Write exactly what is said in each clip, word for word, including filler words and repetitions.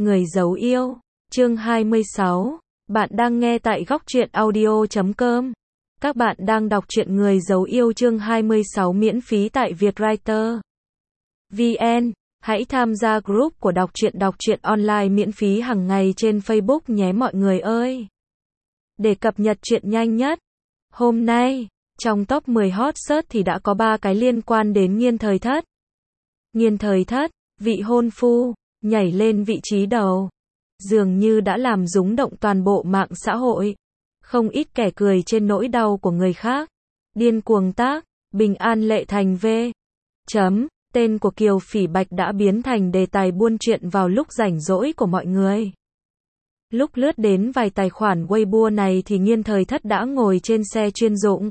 Người giấu yêu, chương hai mươi sáu. Bạn đang nghe tại góc truyện audio chấm com. Các bạn đang đọc truyện Người giấu yêu chương hai mươi sáu miễn phí tại Vietwriter chấm vn. Hãy tham gia group của đọc truyện đọc truyện online miễn phí hàng ngày trên Facebook nhé mọi người ơi. Để cập nhật truyện nhanh nhất. Hôm nay, trong top mười hot search thì đã có ba cái liên quan đến Nghiên Thời Thất. Nghiên Thời Thất, vị hôn phu, nhảy lên vị trí đầu. Dường như đã làm rúng động toàn bộ mạng xã hội. Không ít kẻ cười trên nỗi đau của người khác. Điên cuồng tác, Bình An Lệ Thành V. Chấm, tên của Kiều Phỉ Bạch đã biến thành đề tài buôn chuyện vào lúc rảnh rỗi của mọi người. Lúc lướt đến vài tài khoản Weibo này thì Nghiên Thời Thất đã ngồi trên xe chuyên dụng.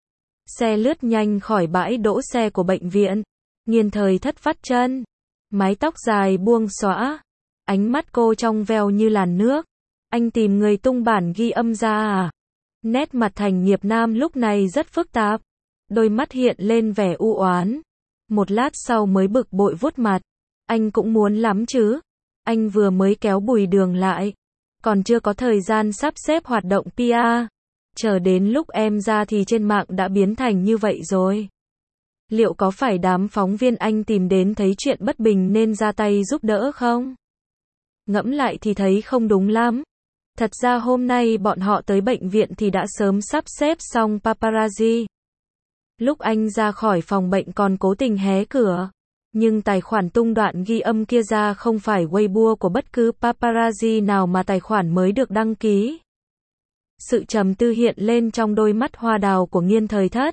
Xe lướt nhanh khỏi bãi đỗ xe của bệnh viện. Nghiên Thời Thất vắt chân. Mái tóc dài buông xõa. Ánh mắt cô trong veo như làn nước. Anh tìm người tung bản ghi âm ra à? Nét mặt Thành Nghiệp Nam lúc này rất phức tạp. Đôi mắt hiện lên vẻ u oán. Một lát sau mới bực bội vuốt mặt. Anh cũng muốn lắm chứ. Anh vừa mới kéo Bùi Đường lại. Còn chưa có thời gian sắp xếp hoạt động pê e. Chờ đến lúc em ra thì trên mạng đã biến thành như vậy rồi. Liệu có phải đám phóng viên anh tìm đến thấy chuyện bất bình nên ra tay giúp đỡ không? Ngẫm lại thì thấy không đúng lắm. Thật ra hôm nay bọn họ tới bệnh viện thì đã sớm sắp xếp xong paparazzi. Lúc anh ra khỏi phòng bệnh còn cố tình hé cửa. Nhưng tài khoản tung đoạn ghi âm kia ra không phải Weibo của bất cứ paparazzi nào mà tài khoản mới được đăng ký. Sự trầm tư hiện lên trong đôi mắt hoa đào của Nghiên Thời Thất.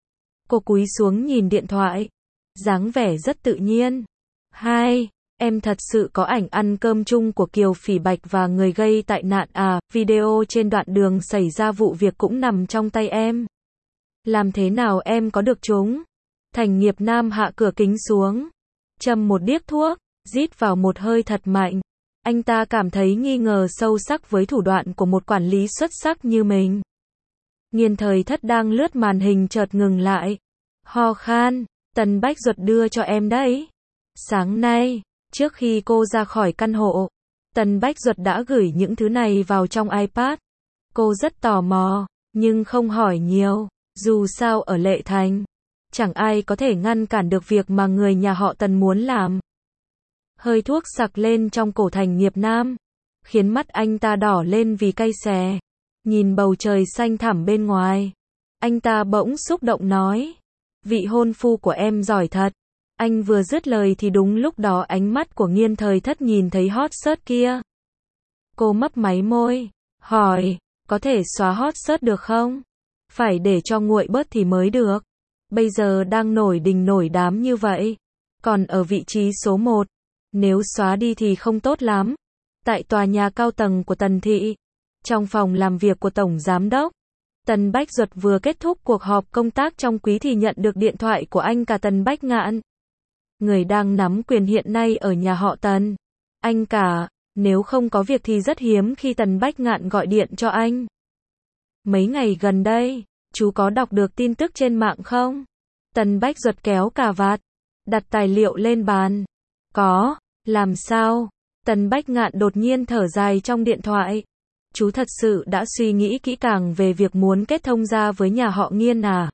Cô cúi xuống nhìn điện thoại. Dáng vẻ rất tự nhiên. Hai, em thật sự có ảnh ăn cơm chung của Kiều Phỉ Bạch và người gây tai nạn à, video trên đoạn đường xảy ra vụ việc cũng nằm trong tay em. Làm thế nào em có được chúng? Thành Nghiệp Nam hạ cửa kính xuống. Châm một điếc thuốc, rít vào một hơi thật mạnh. Anh ta cảm thấy nghi ngờ sâu sắc với thủ đoạn của một quản lý xuất sắc như mình. Nghiên Thời Thất đang lướt màn hình chợt ngừng lại. Ho khan, Tần Bách Duật đưa cho em đấy. Sáng nay, trước khi cô ra khỏi căn hộ, Tần Bách Duật đã gửi những thứ này vào trong iPad. Cô rất tò mò, nhưng không hỏi nhiều. Dù sao ở Lệ Thành, chẳng ai có thể ngăn cản được việc mà người nhà họ Tần muốn làm. Hơi thuốc sặc lên trong cổ Thành Nghiệp Nam, khiến mắt anh ta đỏ lên vì cay xè. Nhìn bầu trời xanh thẳm bên ngoài, anh ta bỗng xúc động nói, vị hôn phu của em giỏi thật. Anh vừa dứt lời thì đúng lúc đó ánh mắt của Nghiên Thời Thất nhìn thấy hot search kia. Cô mấp máy môi, hỏi, có thể xóa hot search được không? Phải để cho nguội bớt thì mới được. Bây giờ đang nổi đình nổi đám như vậy. Còn ở vị trí số một. Nếu xóa đi thì không tốt lắm. Tại tòa nhà cao tầng của Tần Thị. Trong phòng làm việc của Tổng Giám Đốc. Tần Bách Duật vừa kết thúc cuộc họp công tác trong quý thì nhận được điện thoại của anh cả Tần Bách Ngạn. Người đang nắm quyền hiện nay ở nhà họ Tần. Anh cả, nếu không có việc thì rất hiếm khi Tần Bách Ngạn gọi điện cho anh. Mấy ngày gần đây, chú có đọc được tin tức trên mạng không? Tần Bách Duật kéo cà vạt, đặt tài liệu lên bàn. Có, làm sao? Tần Bách Ngạn đột nhiên thở dài trong điện thoại. Chú thật sự đã suy nghĩ kỹ càng về việc muốn kết thông gia với nhà họ Nghiên à?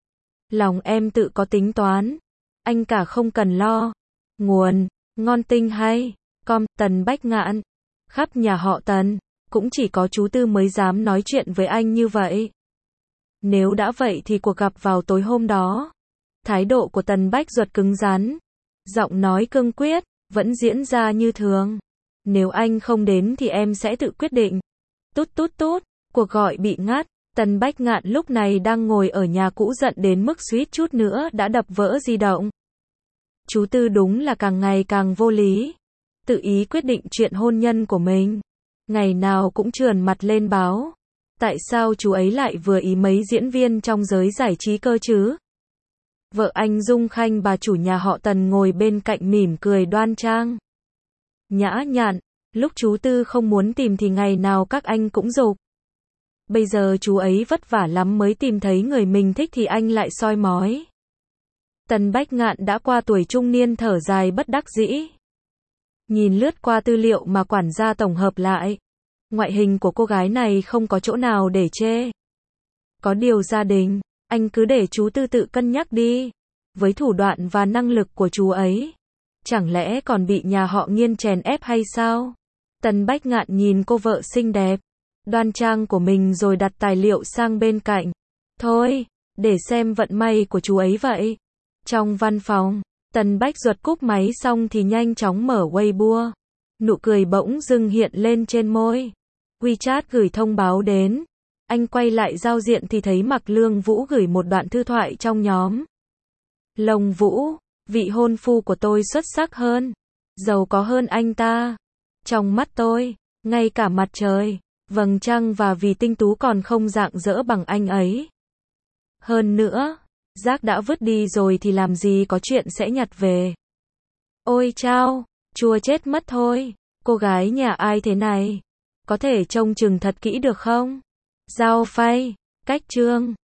Lòng em tự có tính toán. Anh cả không cần lo. Nguồn, ngon tinh hay. Com, Tần Bách Ngạn. Khắp nhà họ Tần, cũng chỉ có chú Tư mới dám nói chuyện với anh như vậy. Nếu đã vậy thì cuộc gặp vào tối hôm đó. Thái độ của Tần Bách Duật cứng rắn. Giọng nói cương quyết, vẫn diễn ra như thường. Nếu anh không đến thì em sẽ tự quyết định. Tút tút tút, cuộc gọi bị ngắt. Tần Bách Ngạn lúc này đang ngồi ở nhà cũ giận đến mức suýt chút nữa đã đập vỡ di động. Chú Tư đúng là càng ngày càng vô lý. Tự ý quyết định chuyện hôn nhân của mình. Ngày nào cũng trườn mặt lên báo. Tại sao chú ấy lại vừa ý mấy diễn viên trong giới giải trí cơ chứ? Vợ anh Dung Khanh bà chủ nhà họ Tần ngồi bên cạnh mỉm cười đoan trang. Nhã nhặn, lúc chú Tư không muốn tìm thì ngày nào các anh cũng giục. Bây giờ chú ấy vất vả lắm mới tìm thấy người mình thích thì anh lại soi mói. Tần Bách Ngạn đã qua tuổi trung niên thở dài bất đắc dĩ. Nhìn lướt qua tư liệu mà quản gia tổng hợp lại. Ngoại hình của cô gái này không có chỗ nào để chê. Có điều gia đình, anh cứ để chú Tư tự cân nhắc đi. Với thủ đoạn và năng lực của chú ấy, chẳng lẽ còn bị nhà họ Nghiên chèn ép hay sao? Tần Bách Ngạn nhìn cô vợ xinh đẹp, đoan trang của mình rồi đặt tài liệu sang bên cạnh. Thôi, để xem vận may của chú ấy vậy. Trong văn phòng, Tần Bách Duật cúp máy xong thì nhanh chóng mở Weibo. Nụ cười bỗng dưng hiện lên trên môi. WeChat gửi thông báo đến. Anh quay lại giao diện thì thấy Mạc Lương Vũ gửi một đoạn thư thoại trong nhóm. Lồng Vũ, vị hôn phu của tôi xuất sắc hơn, giàu có hơn anh ta. Trong mắt tôi, ngay cả mặt trời, vầng trăng và vì tinh tú còn không rạng rỡ bằng anh ấy. Hơn nữa, rác đã vứt đi rồi thì làm gì có chuyện sẽ nhặt về. Ôi chao, chua chết mất thôi, cô gái nhà ai thế này? Có thể trông chừng thật kỹ được không? Giao phay, cách chương.